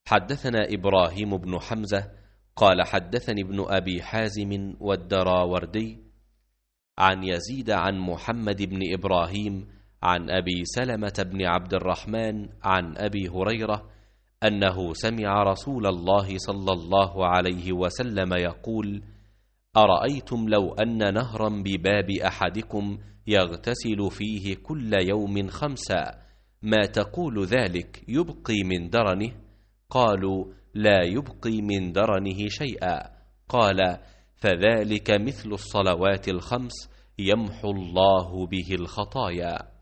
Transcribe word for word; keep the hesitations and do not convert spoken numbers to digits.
حدثنا إبراهيم بن حمزة قال حدثني ابن أبي حازم والدراوردي عن يزيد عن محمد بن إبراهيم عن أبي سلمة بن عبد الرحمن عن أبي هريرة أنه سمع رسول الله صلى الله عليه وسلم يقول: أرأيتم لو أن نهرا بباب أحدكم يغتسل فيه كل يوم خمسا ما تقول ذلك يبقي من درنه؟ قالوا: لا يبقي من درنه شيئا. قال: فذلك مثل الصلوات الخمس يمحو الله به الخطايا.